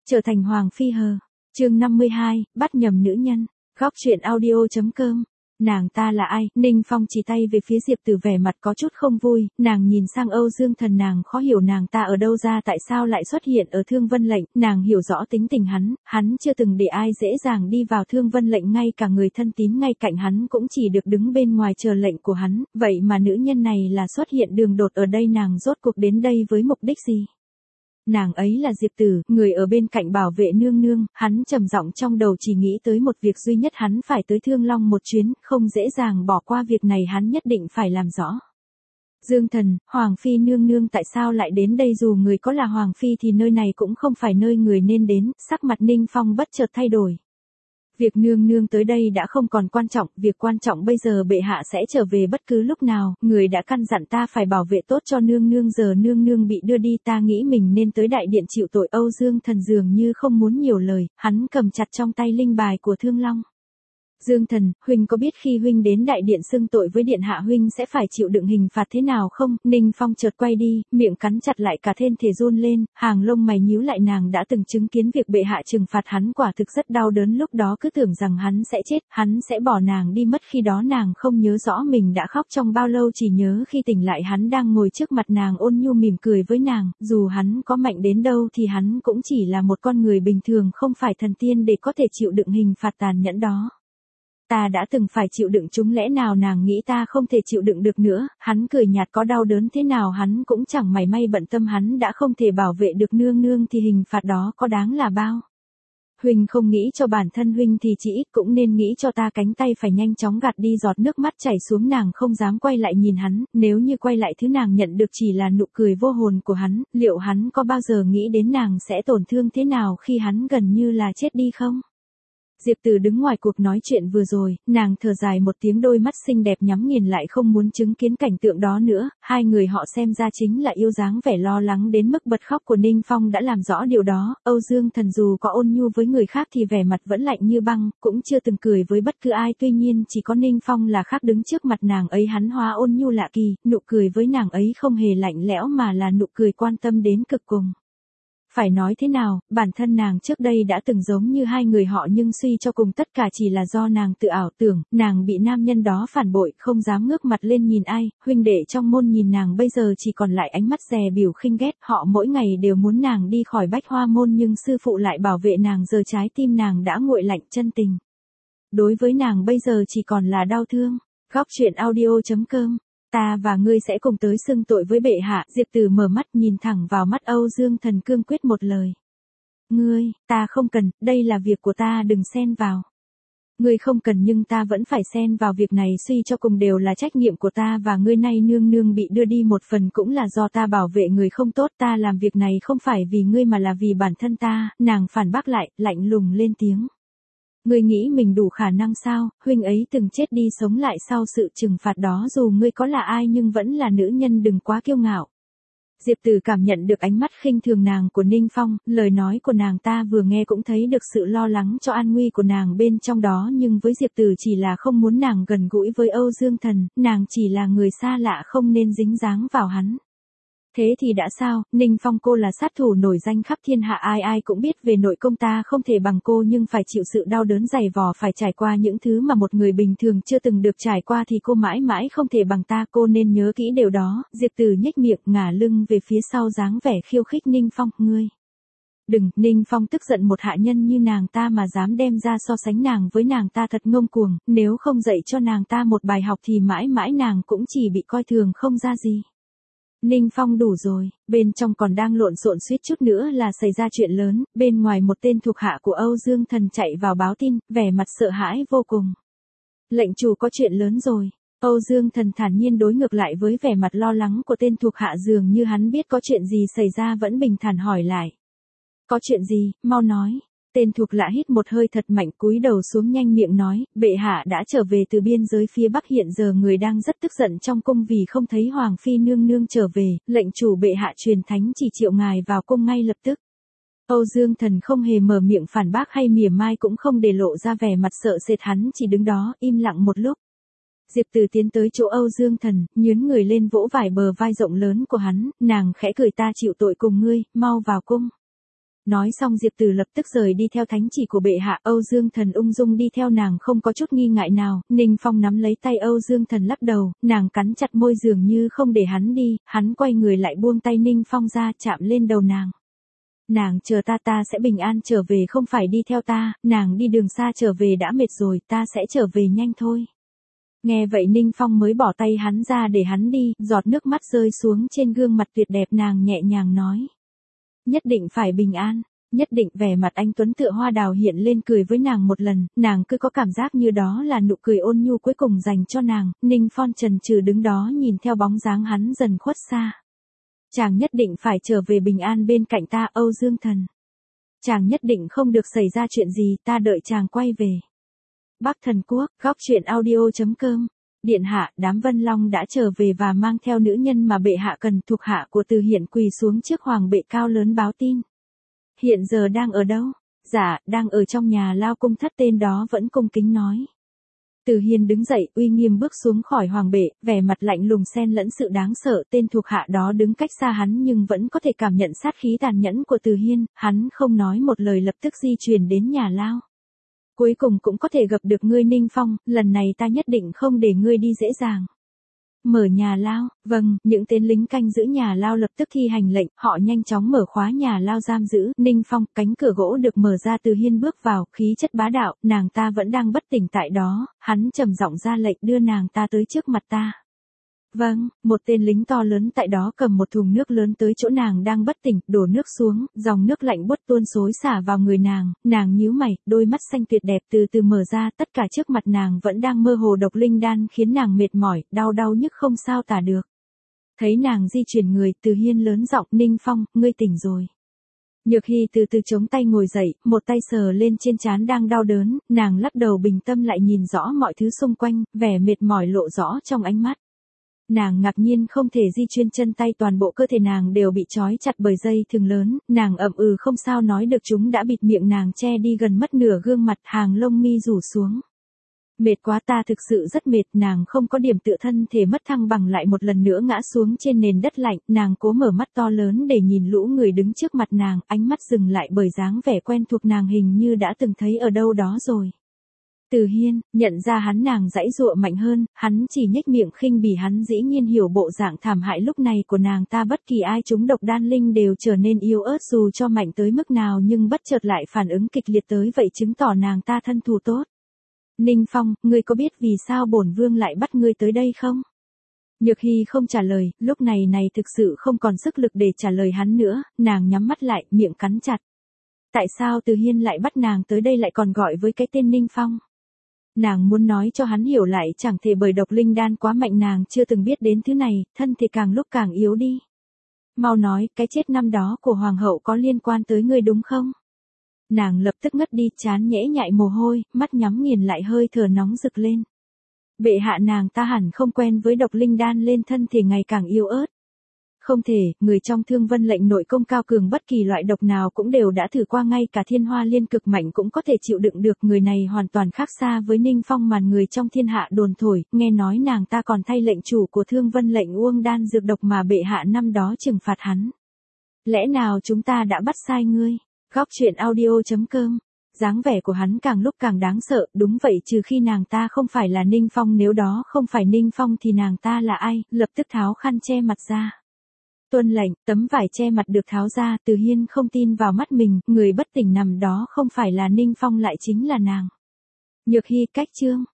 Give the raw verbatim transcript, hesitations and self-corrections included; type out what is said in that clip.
Trở thành Hoàng Phi hờ. Chương năm mươi hai, bắt nhầm nữ nhân. Góc truyện audio.com. Nàng ta là ai? Ninh Phong chỉ tay về phía Diệp Tử, vẻ mặt có chút không vui, nàng nhìn sang Âu Dương Thần, nàng khó hiểu nàng ta ở đâu ra, tại sao lại xuất hiện ở Thương Vân Lệnh, nàng hiểu rõ tính tình hắn, hắn chưa từng để ai dễ dàng đi vào Thương Vân Lệnh, ngay cả người thân tín ngay cạnh hắn cũng chỉ được đứng bên ngoài chờ lệnh của hắn, vậy mà nữ nhân này là xuất hiện đường đột ở đây, nàng rốt cuộc đến đây với mục đích gì? Nàng ấy là Diệp Tử, người ở bên cạnh bảo vệ nương nương, hắn trầm giọng trong đầu chỉ nghĩ tới một việc duy nhất, hắn phải tới Thương Long một chuyến, không dễ dàng bỏ qua việc này, hắn nhất định phải làm rõ. Dương Thần, Hoàng Phi nương nương tại sao lại đến đây? Dù người có là Hoàng Phi thì nơi này cũng không phải nơi người nên đến, sắc mặt Ninh Phong bất chợt thay đổi. Việc nương nương tới đây đã không còn quan trọng, việc quan trọng bây giờ bệ hạ sẽ trở về bất cứ lúc nào, người đã căn dặn ta phải bảo vệ tốt cho nương nương, giờ nương nương bị đưa đi, ta nghĩ mình nên tới đại điện chịu tội. Âu Dương Thần dường như không muốn nhiều lời, hắn cầm chặt trong tay linh bài của Thương Long. Dương Thần, huynh có biết khi huynh đến đại điện xưng tội với điện hạ huynh sẽ phải chịu đựng hình phạt thế nào không? Ninh Phong chợt quay đi, miệng cắn chặt lại, cả thân thể run lên, hàng lông mày nhíu lại, nàng đã từng chứng kiến việc bệ hạ trừng phạt hắn, quả thực rất đau đớn, lúc đó cứ tưởng rằng hắn sẽ chết, hắn sẽ bỏ nàng đi mất, khi đó nàng không nhớ rõ mình đã khóc trong bao lâu, chỉ nhớ khi tỉnh lại hắn đang ngồi trước mặt nàng ôn nhu mỉm cười với nàng, dù hắn có mạnh đến đâu thì hắn cũng chỉ là một con người bình thường, không phải thần tiên để có thể chịu đựng hình phạt tàn nhẫn đó. Ta đã từng phải chịu đựng chúng, lẽ nào nàng nghĩ ta không thể chịu đựng được nữa? Hắn cười nhạt, có đau đớn thế nào hắn cũng chẳng mảy may bận tâm, hắn đã không thể bảo vệ được nương nương thì hình phạt đó có đáng là bao? Huynh không nghĩ cho bản thân huynh thì chỉ ít cũng nên nghĩ cho ta. Cánh tay phải nhanh chóng gạt đi giọt nước mắt chảy xuống, nàng không dám quay lại nhìn hắn, nếu như quay lại thứ nàng nhận được chỉ là nụ cười vô hồn của hắn, liệu hắn có bao giờ nghĩ đến nàng sẽ tổn thương thế nào khi hắn gần như là chết đi không? Diệp Tử đứng ngoài cuộc nói chuyện vừa rồi, nàng thở dài một tiếng, đôi mắt xinh đẹp nhắm nghiền lại, không muốn chứng kiến cảnh tượng đó nữa, hai người họ xem ra chính là yêu, dáng vẻ lo lắng đến mức bật khóc của Ninh Phong đã làm rõ điều đó. Âu Dương Thần dù có ôn nhu với người khác thì vẻ mặt vẫn lạnh như băng, cũng chưa từng cười với bất cứ ai, tuy nhiên chỉ có Ninh Phong là khác, đứng trước mặt nàng ấy hắn hóa ôn nhu lạ kỳ, nụ cười với nàng ấy không hề lạnh lẽo mà là nụ cười quan tâm đến cực cùng. Phải nói thế nào, bản thân nàng trước đây đã từng giống như hai người họ, nhưng suy cho cùng tất cả chỉ là do nàng tự ảo tưởng, nàng bị nam nhân đó phản bội, không dám ngước mặt lên nhìn ai, huynh đệ trong môn nhìn nàng bây giờ chỉ còn lại ánh mắt dè bỉu khinh ghét, họ mỗi ngày đều muốn nàng đi khỏi Bách Hoa môn, nhưng sư phụ lại bảo vệ nàng, giờ trái tim nàng đã nguội lạnh, chân tình đối với nàng bây giờ chỉ còn là đau thương. Góc truyện audio.com. Ta và ngươi sẽ cùng tới xưng tội với bệ hạ. Diệp Tử mở mắt nhìn thẳng vào mắt Âu Dương Thần, cương quyết một lời. Ngươi, ta không cần, đây là việc của ta, đừng xen vào. Ngươi không cần nhưng ta vẫn phải xen vào việc này, suy cho cùng đều là trách nhiệm của ta và ngươi, nay nương nương bị đưa đi một phần cũng là do ta bảo vệ người không tốt, ta làm việc này không phải vì ngươi mà là vì bản thân ta. Nàng phản bác lại, lạnh lùng lên tiếng. Ngươi nghĩ mình đủ khả năng sao? Huynh ấy từng chết đi sống lại sau sự trừng phạt đó, dù ngươi có là ai nhưng vẫn là nữ nhân, đừng quá kiêu ngạo. Diệp Tử cảm nhận được ánh mắt khinh thường nàng của Ninh Phong, lời nói của nàng ta vừa nghe cũng thấy được sự lo lắng cho an nguy của nàng bên trong đó, nhưng với Diệp Tử chỉ là không muốn nàng gần gũi với Âu Dương Thần, nàng chỉ là người xa lạ không nên dính dáng vào hắn. Thế thì đã sao? Ninh Phong, cô là sát thủ nổi danh khắp thiên hạ, ai ai cũng biết về nội công, ta không thể bằng cô, nhưng phải chịu sự đau đớn dày vò, phải trải qua những thứ mà một người bình thường chưa từng được trải qua thì cô mãi mãi không thể bằng ta, cô nên nhớ kỹ điều đó. Diệp Tử nhếch miệng, ngả lưng về phía sau, dáng vẻ khiêu khích. Ninh Phong, ngươi. Đừng, Ninh Phong tức giận, một hạ nhân như nàng ta mà dám đem ra so sánh nàng với nàng ta thật ngông cuồng, nếu không dạy cho nàng ta một bài học thì mãi mãi nàng cũng chỉ bị coi thường không ra gì. Ninh Phong, đủ rồi, bên trong còn đang lộn xộn, suýt chút nữa là xảy ra chuyện lớn. Bên ngoài một tên thuộc hạ của Âu Dương Thần chạy vào báo tin, vẻ mặt sợ hãi vô cùng. Lệnh chủ, có chuyện lớn rồi. Âu Dương Thần thản nhiên đối ngược lại với vẻ mặt lo lắng của tên thuộc hạ, dường như hắn biết có chuyện gì xảy ra, vẫn bình thản hỏi lại. Có chuyện gì, mau nói. Tên thuộc hạ hít một hơi thật mạnh, cúi đầu xuống, nhanh miệng nói, bệ hạ đã trở về từ biên giới phía Bắc, hiện giờ người đang rất tức giận trong cung vì không thấy Hoàng Phi nương nương trở về, lệnh chủ bệ hạ truyền thánh chỉ triệu ngài vào cung ngay lập tức. Âu Dương Thần không hề mở miệng phản bác hay mỉa mai, cũng không để lộ ra vẻ mặt sợ sệt, hắn chỉ đứng đó, im lặng một lúc. Diệp Tử tiến tới chỗ Âu Dương Thần, nhướn người lên vỗ vài bờ vai rộng lớn của hắn, nàng khẽ cười, ta chịu tội cùng ngươi, mau vào cung. Nói xong Diệp Tử lập tức rời đi theo thánh chỉ của bệ hạ. Âu Dương Thần ung dung đi theo nàng không có chút nghi ngại nào. Ninh Phong nắm lấy tay Âu Dương Thần lắc đầu, nàng cắn chặt môi dường như không để hắn đi, hắn quay người lại buông tay Ninh Phong ra chạm lên đầu nàng. Nàng chờ ta ta sẽ bình an trở về không phải đi theo ta, nàng đi đường xa trở về đã mệt rồi, ta sẽ trở về nhanh thôi. Nghe vậy Ninh Phong mới bỏ tay hắn ra để hắn đi, giọt nước mắt rơi xuống trên gương mặt tuyệt đẹp nàng nhẹ nhàng nói. Nhất định phải bình an, nhất định. Vẻ mặt anh tuấn tựa hoa đào hiện lên cười với nàng một lần, nàng cứ có cảm giác như đó là nụ cười ôn nhu cuối cùng dành cho nàng. Ninh Phong chần chừ đứng đó nhìn theo bóng dáng hắn dần khuất xa. Chàng nhất định phải trở về bình an bên cạnh ta Âu Dương Thần. Chàng nhất định không được xảy ra chuyện gì, ta đợi chàng quay về. Bắc Thần Quốc, góc truyện audio chấm com. Điện hạ, đám Vân Long đã trở về và mang theo nữ nhân mà bệ hạ cần. Thuộc hạ của Từ Hiển quỳ xuống trước hoàng bệ cao lớn báo tin. Hiện giờ đang ở đâu? Dạ, đang ở trong nhà lao cung. Thất tên đó vẫn cung kính nói. Từ Hiên đứng dậy, uy nghiêm bước xuống khỏi hoàng bệ, vẻ mặt lạnh lùng xen lẫn sự đáng sợ. Tên thuộc hạ đó đứng cách xa hắn nhưng vẫn có thể cảm nhận sát khí tàn nhẫn của Từ Hiên. Hắn không nói một lời lập tức di chuyển đến nhà lao. Cuối cùng cũng có thể gặp được ngươi Ninh Phong, lần này ta nhất định không để ngươi đi dễ dàng. Mở nhà lao, vâng, những tên lính canh giữ nhà lao lập tức thi hành lệnh, họ nhanh chóng mở khóa nhà lao giam giữ. Ninh Phong, cánh cửa gỗ được mở ra. Từ Hiên bước vào, khí chất bá đạo, nàng ta vẫn đang bất tỉnh tại đó, hắn trầm giọng ra lệnh đưa nàng ta tới trước mặt ta. Vâng, một tên lính to lớn tại đó cầm một thùng nước lớn tới chỗ nàng đang bất tỉnh, đổ nước xuống, dòng nước lạnh buốt tuôn xối xả vào người nàng, nàng nhíu mày, đôi mắt xanh tuyệt đẹp từ từ mở ra, tất cả trước mặt nàng vẫn đang mơ hồ độc linh đan khiến nàng mệt mỏi, đau đau nhức không sao tả được. Thấy nàng di chuyển người, Từ Hiên lớn giọng, Ninh Phong, ngươi tỉnh rồi. Nhược Hy từ từ chống tay ngồi dậy, một tay sờ lên trên trán đang đau đớn, nàng lắc đầu bình tâm lại nhìn rõ mọi thứ xung quanh, vẻ mệt mỏi lộ rõ trong ánh mắt. Nàng ngạc nhiên không thể di chuyển chân tay, toàn bộ cơ thể nàng đều bị trói chặt bởi dây thừng lớn, nàng ậm ừ không sao nói được, chúng đã bịt miệng nàng che đi gần mất nửa gương mặt, hàng lông mi rủ xuống. Mệt quá, ta thực sự rất mệt, nàng không có điểm tựa thân thể mất thăng bằng lại một lần nữa ngã xuống trên nền đất lạnh, nàng cố mở mắt to lớn để nhìn lũ người đứng trước mặt nàng, ánh mắt dừng lại bởi dáng vẻ quen thuộc nàng hình như đã từng thấy ở đâu đó rồi. Từ Hiên, nhận ra hắn nàng giãy giụa mạnh hơn, hắn chỉ nhếch miệng khinh bỉ, hắn dĩ nhiên hiểu bộ dạng thảm hại lúc này của nàng ta, bất kỳ ai trúng độc đan linh đều trở nên yếu ớt dù cho mạnh tới mức nào nhưng bất chợt lại phản ứng kịch liệt tới vậy chứng tỏ nàng ta thân thủ tốt. Ninh Phong, ngươi có biết vì sao bổn vương lại bắt ngươi tới đây không? Nhược Hy không trả lời, lúc này này thực sự không còn sức lực để trả lời hắn nữa, nàng nhắm mắt lại, miệng cắn chặt. Tại sao Từ Hiên lại bắt nàng tới đây lại còn gọi với cái tên Ninh Phong? Nàng muốn nói cho hắn hiểu lại chẳng thể bởi độc linh đan quá mạnh nàng chưa từng biết đến thứ này, thân thể càng lúc càng yếu đi. Mau nói, cái chết năm đó của hoàng hậu có liên quan tới ngươi đúng không? Nàng lập tức ngất đi, trán nhễ nhại mồ hôi, mắt nhắm nghiền lại, hơi thở nóng rực lên. Bệ hạ, nàng ta hẳn không quen với độc linh đan lên thân thể ngày càng yếu ớt. Không thể, người trong Thương Vân lệnh nội công cao cường bất kỳ loại độc nào cũng đều đã thử qua, ngay cả thiên hoa liên cực mạnh cũng có thể chịu đựng được, người này hoàn toàn khác xa với Ninh Phong mà người trong thiên hạ đồn thổi, nghe nói nàng ta còn thay lệnh chủ của Thương Vân lệnh uông đan dược độc mà bệ hạ năm đó trừng phạt hắn. Lẽ nào chúng ta đã bắt sai ngươi? Góc truyện audio chấm com. Dáng vẻ của hắn càng lúc càng đáng sợ, đúng vậy, trừ khi nàng ta không phải là Ninh Phong, nếu đó không phải Ninh Phong thì nàng ta là ai? Lập tức tháo khăn che mặt ra. Tuân lệnh, tấm vải che mặt được tháo ra, Từ Hiên không tin vào mắt mình, người bất tỉnh nằm đó không phải là Ninh Phong lại chính là nàng. Nhược Hy, cách chương.